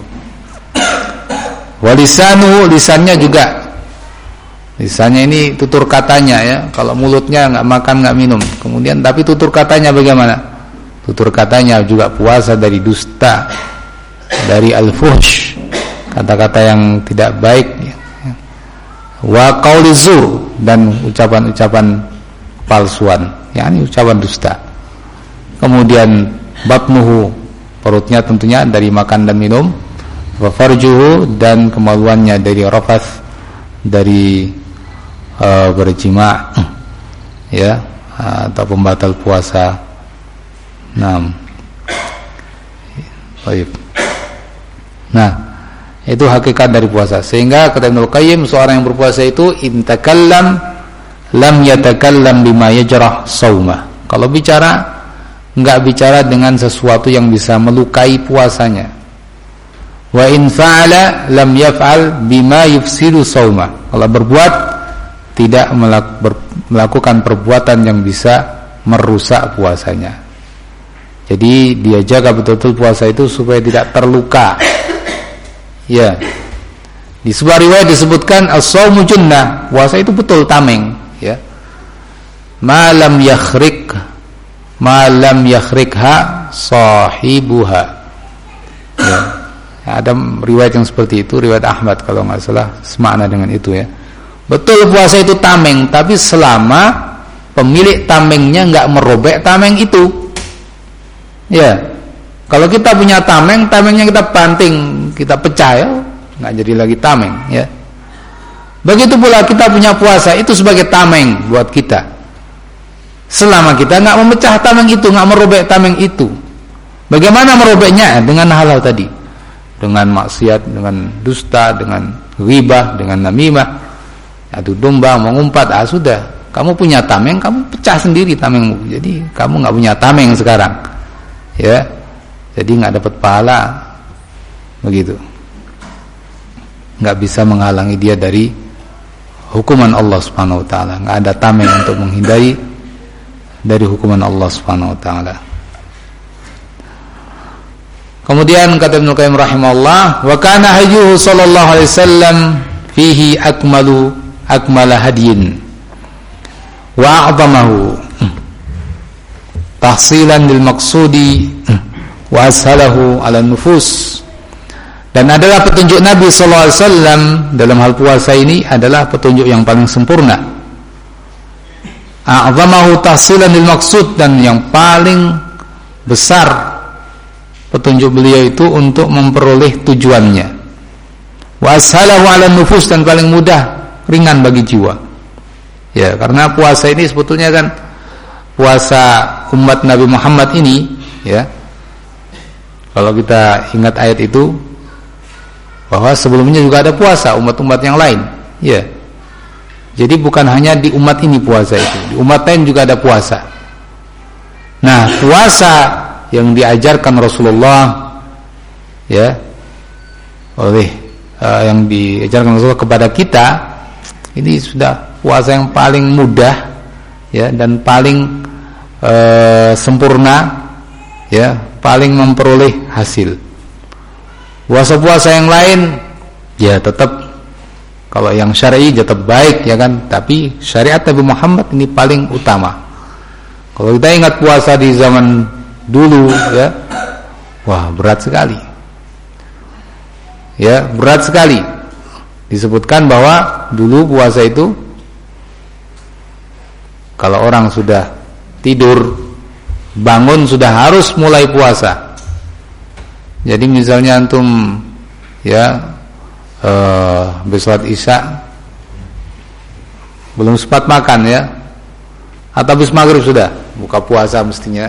Walisanu, lisannya juga, lisannya ini tutur katanya, ya. Kalau mulutnya nggak makan nggak minum, kemudian tapi tutur katanya bagaimana? Tutur katanya juga puasa dari dusta, dari al-fuhsh, kata-kata yang tidak baik, ya. Wa qauliz zur, dan ucapan-ucapan palsuan, yakni ucapan dusta. Kemudian batnuhu, perutnya tentunya dari makan dan minum. Wa farjuhu, dan kemaluannya dari rafath, dari uh, berjima, ya, atau pembatal puasa. Naam. Baik. Nah, itu hakikat dari puasa. Sehingga kata Ibnu Qayyim, seorang yang berpuasa itu intakallam lam yatakallam bima yajrah shaumah. Kalau bicara, enggak bicara dengan sesuatu yang bisa melukai puasanya. Wa in fa'ala lam yaf'al bima yufsidu shaumah. Kalau berbuat, tidak melakukan perbuatan yang bisa merusak puasanya. Jadi dia jaga betul-betul puasa itu supaya tidak terluka, ya, Di sebuah riwayat disebutkan as-shaumu junnah, puasa itu betul tameng, ya. Ma lam yakhrik ma lam yakhrikha sahibuha. Ya. Ada riwayat yang seperti itu, riwayat Ahmad kalau enggak salah, semakna dengan itu ya. Betul puasa itu tameng, tapi selama pemilik tamengnya enggak merobek tameng itu. Ya. Kalau kita punya tameng, tamengnya kita banting, kita pecah ya, nggak jadi lagi tameng ya. Begitu pula kita punya puasa itu sebagai tameng buat kita. Selama kita nggak memecah tameng itu, nggak merobek tameng itu. Bagaimana merobeknya? Dengan hal-hal tadi, dengan maksiat, dengan dusta, dengan ghibah, dengan namimah, adu domba, mengumpat. Ah sudah, kamu punya tameng, kamu pecah sendiri tamengmu. Jadi kamu nggak punya tameng sekarang, ya. Jadi nggak dapat pahala, begitu. Nggak bisa menghalangi dia dari hukuman Allah Subhanahu Wa Taala. Nggak ada tameng untuk menghindari dari hukuman Allah Subhanahu Wa Taala. Kemudian kata Ibnu Qayyim rahimahullah, wa kana hayyuhu sallallahu alaihi wasallam fihi akmalu akmala hadyin wa a'zamahu tahsilan lil maqsudi wa ashalahu ala nufus. Dan adalah petunjuk Nabi sallallahu alaihi wasallam dalam hal puasa ini adalah petunjuk yang paling sempurna. A'zamahu tahsilan lil maqsud, dan yang paling besar petunjuk beliau itu untuk memperoleh tujuannya. Wa ashalahu ala nufus, dan paling mudah, ringan bagi jiwa. Ya, karena puasa ini sebetulnya kan puasa umat Nabi Muhammad ini, ya. Kalau kita ingat ayat itu, bahwa sebelumnya juga ada puasa umat-umat yang lain, ya. Jadi bukan hanya di umat ini puasa itu, di umat lain juga ada puasa. Nah, puasa yang diajarkan Rasulullah, ya, oleh uh, yang diajarkan Rasulullah kepada kita, ini sudah puasa yang paling mudah, ya, dan paling uh, sempurna, ya, paling memperoleh hasil. Puasa-puasa yang lain ya tetap, kalau yang syar'i tetap baik, ya kan, tapi syariat Nabi Muhammad ini paling utama. Kalau kita ingat puasa di zaman dulu, ya, wah berat sekali, ya, berat sekali. Disebutkan bahwa dulu puasa itu kalau orang sudah tidur, bangun sudah harus mulai puasa. Jadi misalnya antum, ya, uh, bersolat isya belum sempat makan, ya, atau habis maghrib sudah buka puasa mestinya,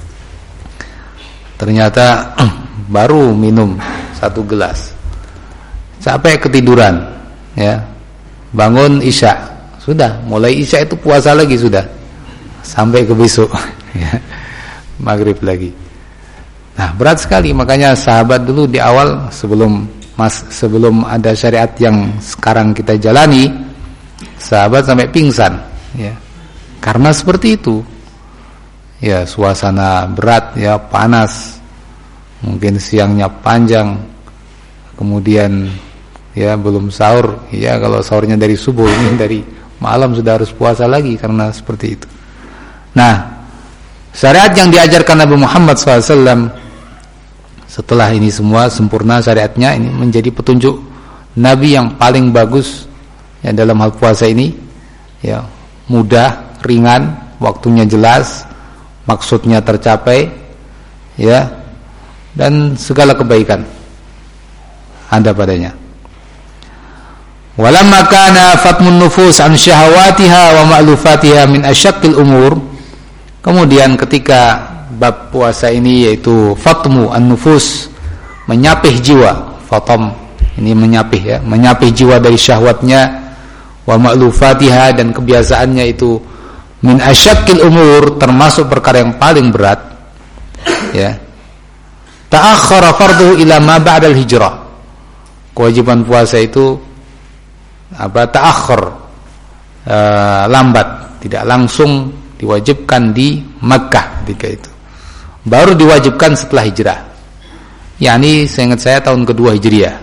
ternyata baru minum satu gelas, sampai ketiduran, ya, bangun isya, sudah mulai isya itu puasa lagi sudah sampai ke besok, ya, maghrib lagi. Nah, berat sekali. Makanya sahabat dulu di awal, sebelum mas, sebelum ada syariat yang sekarang kita jalani, sahabat sampai pingsan, ya, karena seperti itu, ya, suasana berat, ya, panas, mungkin siangnya panjang, kemudian, ya, belum sahur, ya, kalau sahurnya dari subuh, ini dari malam sudah harus puasa lagi karena seperti itu. Nah, syariat yang diajarkan Nabi Muhammad shallallahu alaihi wasallam setelah ini semua sempurna syariatnya, ini menjadi petunjuk Nabi yang paling bagus, ya, dalam hal puasa ini, ya, mudah, ringan, waktunya jelas, maksudnya tercapai, ya, dan segala kebaikan ada padanya. Walamma kana fatmun nufus an syahawatiha wa ma'lufatiha min asyaqqil umur. Kemudian ketika bab puasa ini, yaitu fatmu an-nufus, menyapih jiwa, fatam ini menyapih, ya, menyapih jiwa dari syahwatnya, wa ma'lufatiha, dan kebiasaannya itu min asyaqqil umur, termasuk perkara yang paling berat, ya. Ta'akhkhara farduhu ila ma ba'dal hijrah. Kewajiban puasa itu apa? Ta'akhkhar, uh, lambat, tidak langsung diwajibkan di Makkah ketika itu, baru diwajibkan setelah hijrah. Yani seingat saya tahun kedua Hijriah,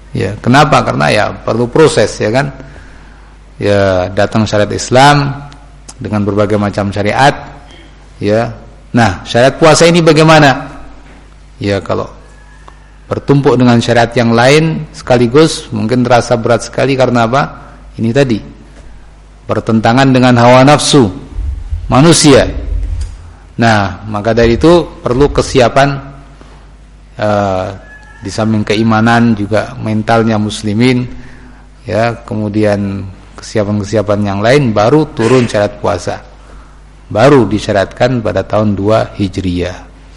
Ya, kenapa? Karena ya perlu proses, ya kan? Ya, datang syariat Islam dengan berbagai macam syariat, ya. Nah, syariat puasa ini bagaimana? Ya, kalau bertumpuk dengan syariat yang lain sekaligus mungkin terasa berat sekali karena apa? Ini tadi bertentangan dengan hawa nafsu manusia. Nah, maka dari itu perlu kesiapan uh, di samping keimanan juga mentalnya muslimin, ya, kemudian kesiapan-kesiapan yang lain, baru turun syariat puasa. Baru disyariatkan pada tahun dua Hijriyah.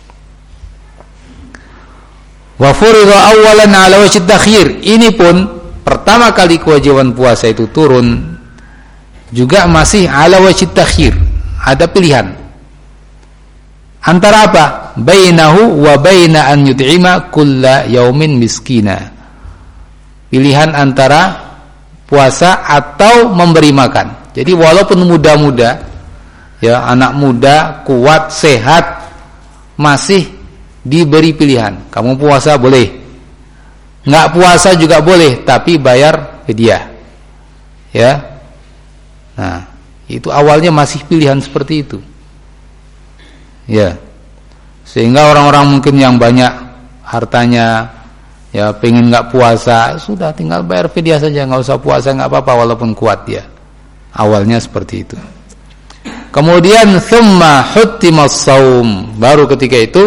Wa furida awalan ala wajhi takhir. Ini pun pertama kali kewajiban puasa itu turun juga masih ala wajhi takhir. Ada pilihan. Antara apa? Bainahu wa baina an yut'ima kulla yaumin miskina. Pilihan antara puasa atau memberi makan. Jadi walaupun muda-muda, ya, anak muda, kuat, sehat, masih diberi pilihan. Kamu puasa boleh, nggak puasa juga boleh, tapi bayar fidyah. Ya. Nah, itu awalnya masih pilihan seperti itu. Ya. Sehingga orang-orang mungkin yang banyak hartanya, ya, pengen nggak puasa, sudah tinggal bayar fidyah saja, nggak usah puasa, nggak apa-apa walaupun kuat dia. Awalnya seperti itu. Kemudian thumma huttimas shaum, baru ketika itu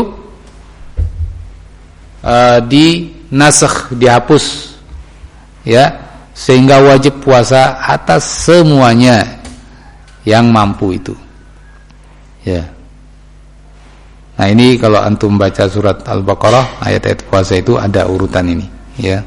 uh, dinasakh, dihapus, ya, sehingga wajib puasa atas semuanya yang mampu itu. Ya. Nah, ini kalau antum baca surat Al-Baqarah, ayat-ayat puasa itu ada urutan ini, ya.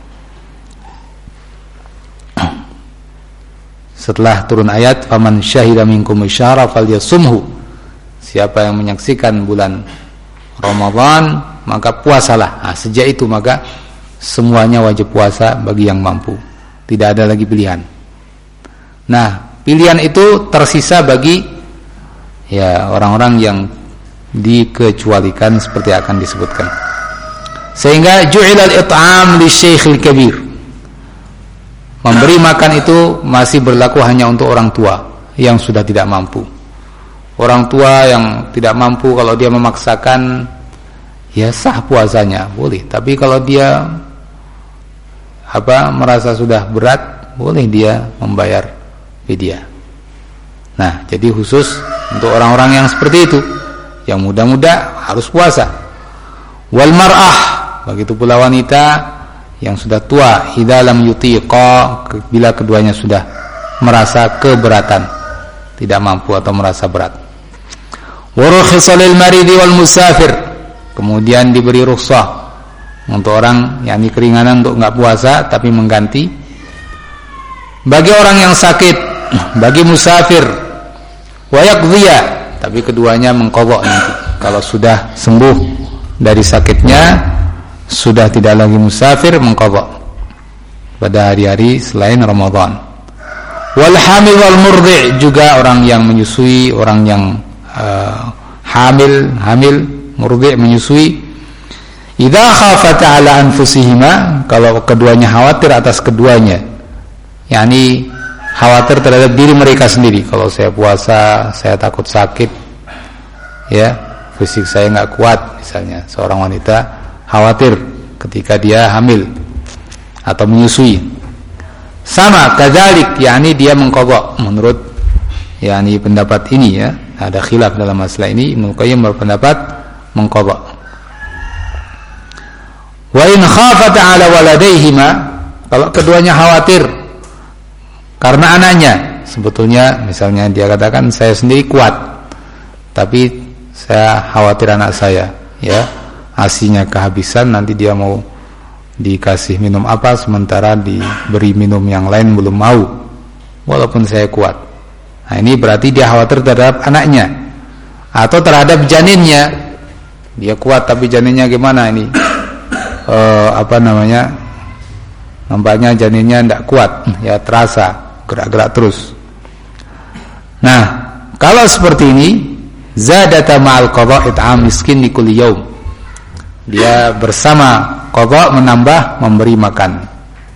Setelah turun ayat faman syahida minkum syahra falyasumhu, siapa yang menyaksikan bulan Ramadan maka puasalah. Nah, sejak itu maka semuanya wajib puasa bagi yang mampu, tidak ada lagi pilihan. Nah, pilihan itu tersisa bagi, ya, orang-orang yang dikecualikan seperti akan disebutkan. Sehingga ju'ilal it'am li syekhil kabir, memberi makan itu masih berlaku hanya untuk orang tua yang sudah tidak mampu. Orang tua yang tidak mampu, kalau dia memaksakan, ya sah puasanya, boleh. Tapi kalau dia apa merasa sudah berat, boleh dia membayar fidyah. Nah, jadi khusus untuk orang-orang yang seperti itu, yang muda-muda harus puasa. Wal mar'ah, begitu pula wanita yang sudah tua, idza lam yutiqa, bila keduanya sudah merasa keberatan, tidak mampu atau merasa berat. Wa rukhisa lil maridi wal musafir, kemudian diberi rukhsah untuk orang yang keringanan untuk enggak puasa tapi mengganti. Bagi orang yang sakit, bagi musafir, wa yaqdhiya, tapi keduanya mengqadha nanti. Kalau sudah sembuh dari sakitnya, sudah tidak lagi musafir, mengqadha pada hari-hari selain Ramadan. Wal hamil wal murdi', juga orang yang menyusui, orang yang uh, hamil, hamil, murdi', menyusui. Idza khafata ala anfusihima, kalau keduanya khawatir atas keduanya, yakni khawatir terhadap diri mereka sendiri. Kalau saya puasa, saya takut sakit, ya, fisik saya nggak kuat, misalnya seorang wanita khawatir ketika dia hamil atau menyusui. Sama kadzalik, yakni dia mengqadha menurut yakni pendapat ini, ya. Ada khilaf dalam masalah ini. Ibnu Qayyim berpendapat mengqadha. Wa in khafata ala waladaihima, kalau keduanya khawatir karena anaknya, sebetulnya misalnya dia katakan saya sendiri kuat, tapi saya khawatir anak saya, ya, asinya kehabisan, nanti dia mau dikasih minum apa sementara diberi minum yang lain belum mau, walaupun saya kuat. Nah, ini berarti dia khawatir terhadap anaknya atau terhadap janinnya. Dia kuat tapi janinnya gimana ini? E, apa namanya? Nampaknya janinnya tidak kuat, ya, terasa gerak-gerak terus. Nah, kalau seperti ini, zadata ma'al qadha it'am miskin li kulli yaum, dia bersama qadha menambah memberi makan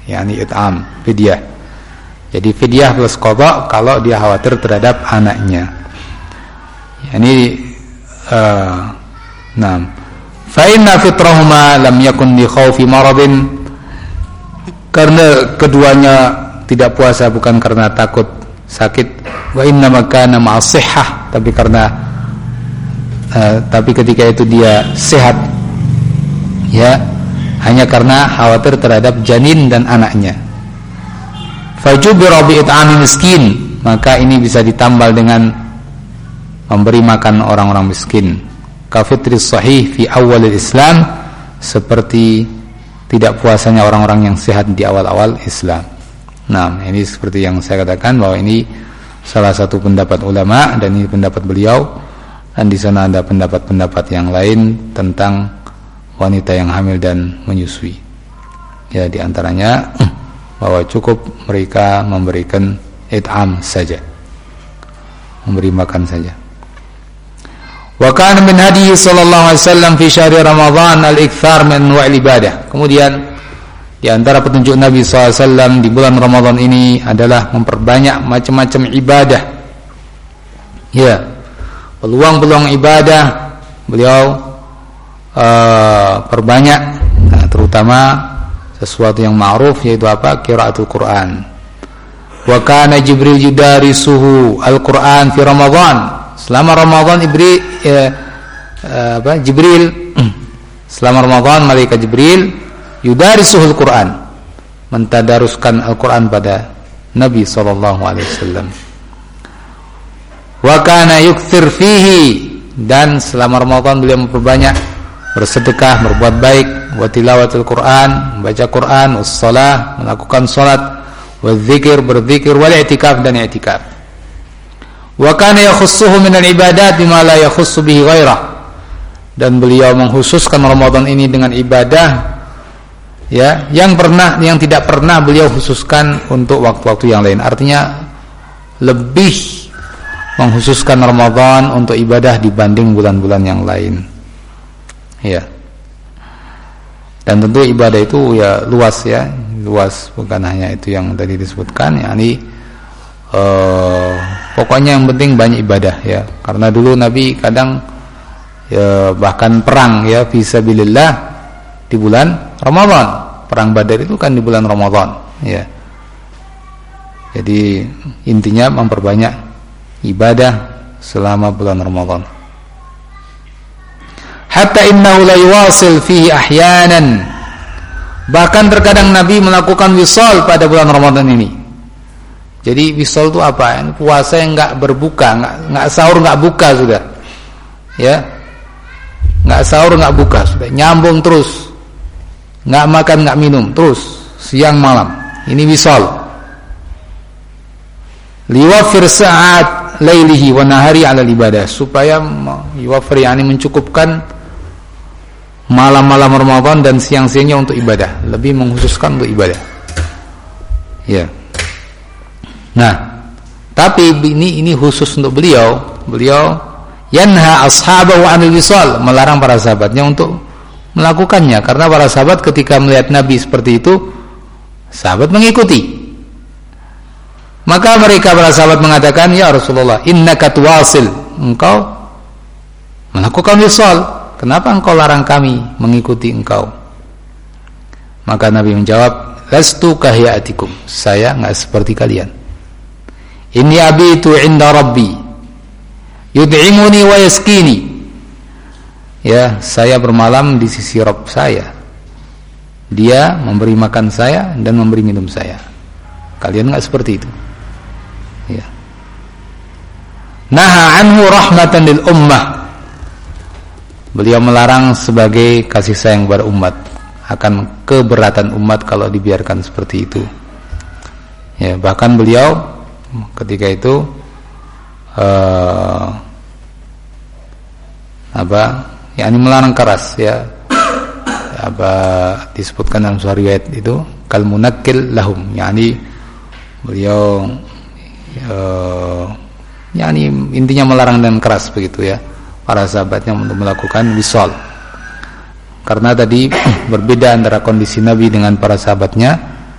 yakni it'am, fidyah. Jadi fidyah plus qada kalau dia khawatir terhadap anaknya. Yani uh, nah, fa inna fitrahuma lam yakun li khaufi maradin, karena keduanya tidak puasa bukan karena takut sakit, wa inna makana ma'as sihhah, tapi karena uh, tapi ketika itu dia sehat, ya, hanya karena khawatir terhadap janin dan anaknya. Fajubira bi it'ami miskin, maka ini bisa ditambal dengan memberi makan orang-orang miskin. Kafitri sahih fi awalil Islam, seperti tidak puasanya orang-orang yang sehat di awal-awal Islam. Nah, ini seperti yang saya katakan bahwa ini salah satu pendapat ulama dan ini pendapat beliau, dan di sana ada pendapat-pendapat yang lain tentang wanita yang hamil dan menyusui. Ya, di antaranya bahwa cukup mereka memberikan it'am saja, memberi makan saja. Wa kana min hadihi sallallahu alaihi wasallam fi syahri Ramadan al-ikthar min anwa'il ibadah. Kemudian di antara petunjuk Nabi sallallahu alaihi wasallam di bulan Ramadan ini adalah memperbanyak macam-macam ibadah. Ya, peluang-peluang ibadah beliau uh, perbanyak, nah, terutama sesuatu yang ma'ruf, yaitu apa? Qiraatul Quran. Wa kana Jibril yudarisuhu al-Quran fi Ramadan. Selama Ramadan Jibril eh, apa? Jibril selama Ramadan malaikat Jibril yudarisuhul Quran, mentadaruskan Al-Quran pada Nabi sallallahu alaihi wasallam. Wa kana yukthir fihi, dan selama Ramadan beliau memperbanyak bersedekah, berbuat baik, wa tilawatul Quran, membaca Quran, wassalah, melakukan salat, wa dzikir, berzikir, wal i'tikaf, dan i'tikaf. Wa kana yakhussuhu minal ibadat bima la yakhussu bihi ghairah, dan beliau mengkhususkan Ramadan ini dengan ibadah, ya, yang pernah yang tidak pernah beliau khususkan untuk waktu-waktu yang lain. Artinya lebih mengkhususkan Ramadan untuk ibadah dibanding bulan-bulan yang lain. Ya. Dan tentu ibadah itu ya luas, ya, luas, bukan hanya itu yang tadi disebutkan, yakni uh, pokoknya yang penting banyak ibadah, ya. Karena dulu Nabi kadang ya, bahkan perang, ya, fisabilillah di bulan Ramadan. Perang Badar itu kan di bulan Ramadan, ya. Jadi intinya memperbanyak ibadah selama bulan Ramadan. Hatta innahu la yuwasil fihi ahyanan, bahkan terkadang Nabi melakukan wisal pada bulan Ramadan ini. Jadi wisal itu apa? Puasa yang enggak berbuka, enggak enggak sahur, enggak buka sudah. Ya. Enggak sahur, enggak buka sudah. Nyambung terus. Enggak makan, enggak minum terus siang malam. Ini wisal. Liwafir sa'at lailihi wa nahari 'ala ibadah, supaya yuwafir, yani mencukupkan malam-malam Ramadan dan siang-siangnya untuk ibadah, lebih mengkhususkan untuk ibadah. Ya. Nah, tapi ini ini khusus untuk beliau. Beliau yanha ashabahu 'anil wisal, melarang para sahabatnya untuk melakukannya, karena para sahabat ketika melihat Nabi seperti itu, sahabat mengikuti. Maka mereka para sahabat mengatakan, "Ya Rasulullah, innaka tuwasil, engkau melakukan wisal, kenapa engkau larang kami mengikuti engkau?" Maka Nabi menjawab, "Lastu kahiyatikum, saya enggak seperti kalian. Inni abitu 'inda rabbi yud'imuni wa yaskini." Ya, saya bermalam di sisi Rabb saya. Dia memberi makan saya dan memberi minum saya. Kalian enggak seperti itu. Ya. Naha anhu rahmatan lil ummah. Beliau melarang sebagai kasih sayang kepada umat, akan keberatan umat kalau dibiarkan seperti itu. Ya, bahkan beliau ketika itu uh, apa? Ya, ini melarang keras, ya. Apa disebutkan dalam suatu riwayat itu kal munakkil lahum, yakni beliau uh, yakni intinya melarang dan keras begitu, ya, para sahabatnya untuk melakukan wisal. Karena tadi berbeda antara kondisi Nabi dengan para sahabatnya.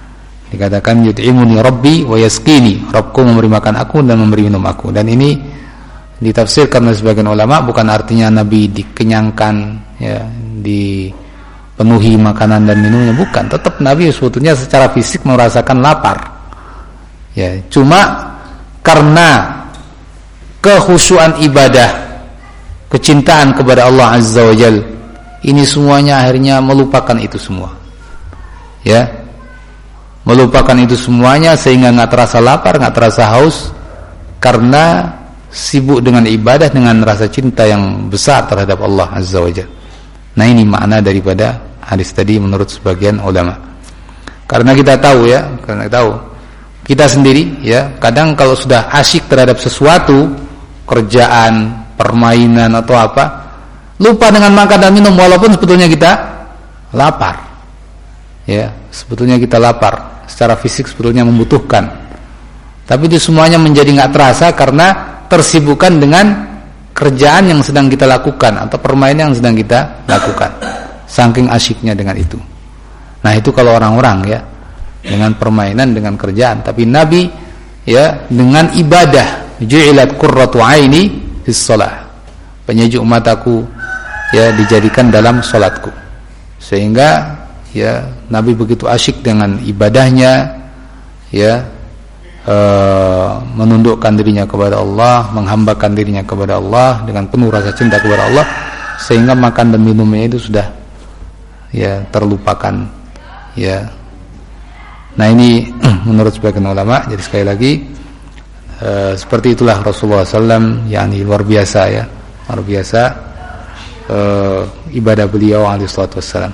Dikatakan yut'imuni rabbi wa yasqini, Rabbku memberi makan aku dan memberi minum aku. Dan ini ditafsirkan oleh sebagian ulama bukan artinya Nabi dikenyangkan, ya, dipenuhi makanan dan minumnya, bukan. Tetap Nabi sebetulnya secara fisik merasakan lapar. Ya, cuma karena kekhusyuan ibadah, kecintaan kepada Allah Azza wa Jalla, ini semuanya akhirnya melupakan itu semua. Ya, melupakan itu semuanya sehingga nggak terasa lapar, nggak terasa haus, karena sibuk dengan ibadah, dengan rasa cinta yang besar terhadap Allah Azza wa Jalla. Nah, ini makna daripada hadis tadi menurut sebagian ulama. Karena kita tahu, ya, karena kita tahu kita sendiri, ya, kadang kalau sudah asyik terhadap sesuatu, kerjaan, permainan atau apa, lupa dengan makan dan minum walaupun sebetulnya kita lapar. Ya, sebetulnya kita lapar, secara fisik sebetulnya membutuhkan. Tapi itu semuanya menjadi enggak terasa karena tersibukkan dengan kerjaan yang sedang kita lakukan atau permainan yang sedang kita lakukan. Saking asyiknya dengan itu. Nah, itu kalau orang-orang, ya, dengan permainan, dengan kerjaan. Tapi Nabi, ya, dengan ibadah, ju'ilat qurratu aini fis shalah. Penyejuk mataku, ya, dijadikan dalam salatku. Sehingga, ya, Nabi begitu asyik dengan ibadahnya, ya, e, menundukkan dirinya kepada Allah, menghambakan dirinya kepada Allah dengan penuh rasa cinta kepada Allah, sehingga makan dan minumnya itu sudah, ya, terlupakan, ya. Nah, ini menurut sebagian ulama. Jadi sekali lagi, e, seperti itulah Rasulullah sallallahu alaihi wasallam, yakni luar biasa, ya, luar biasa e, ibadah beliau alaihi salatu wassalam.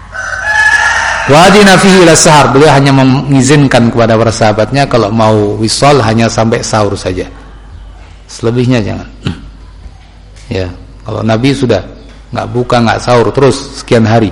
Wa adina fihi ila sahar, beliau hanya mengizinkan kepada para sahabatnya kalau mau wisal hanya sampai sahur saja, selebihnya jangan. Ya, kalau Nabi sudah nggak buka, nggak sahur terus sekian hari.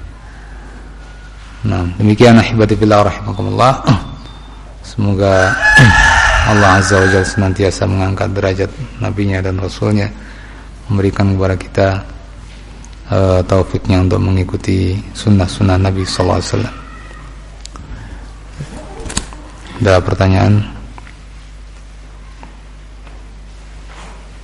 Nah, demikian ahibati fillah rahimakumullah. Semoga Allah Azza wa Jalla senantiasa mengangkat derajat nabinya dan rasulnya, memberikan kepada kita uh, taufiknya untuk mengikuti sunnah-sunnah Nabi sallallahu alaihi wasallam. Ada pertanyaan?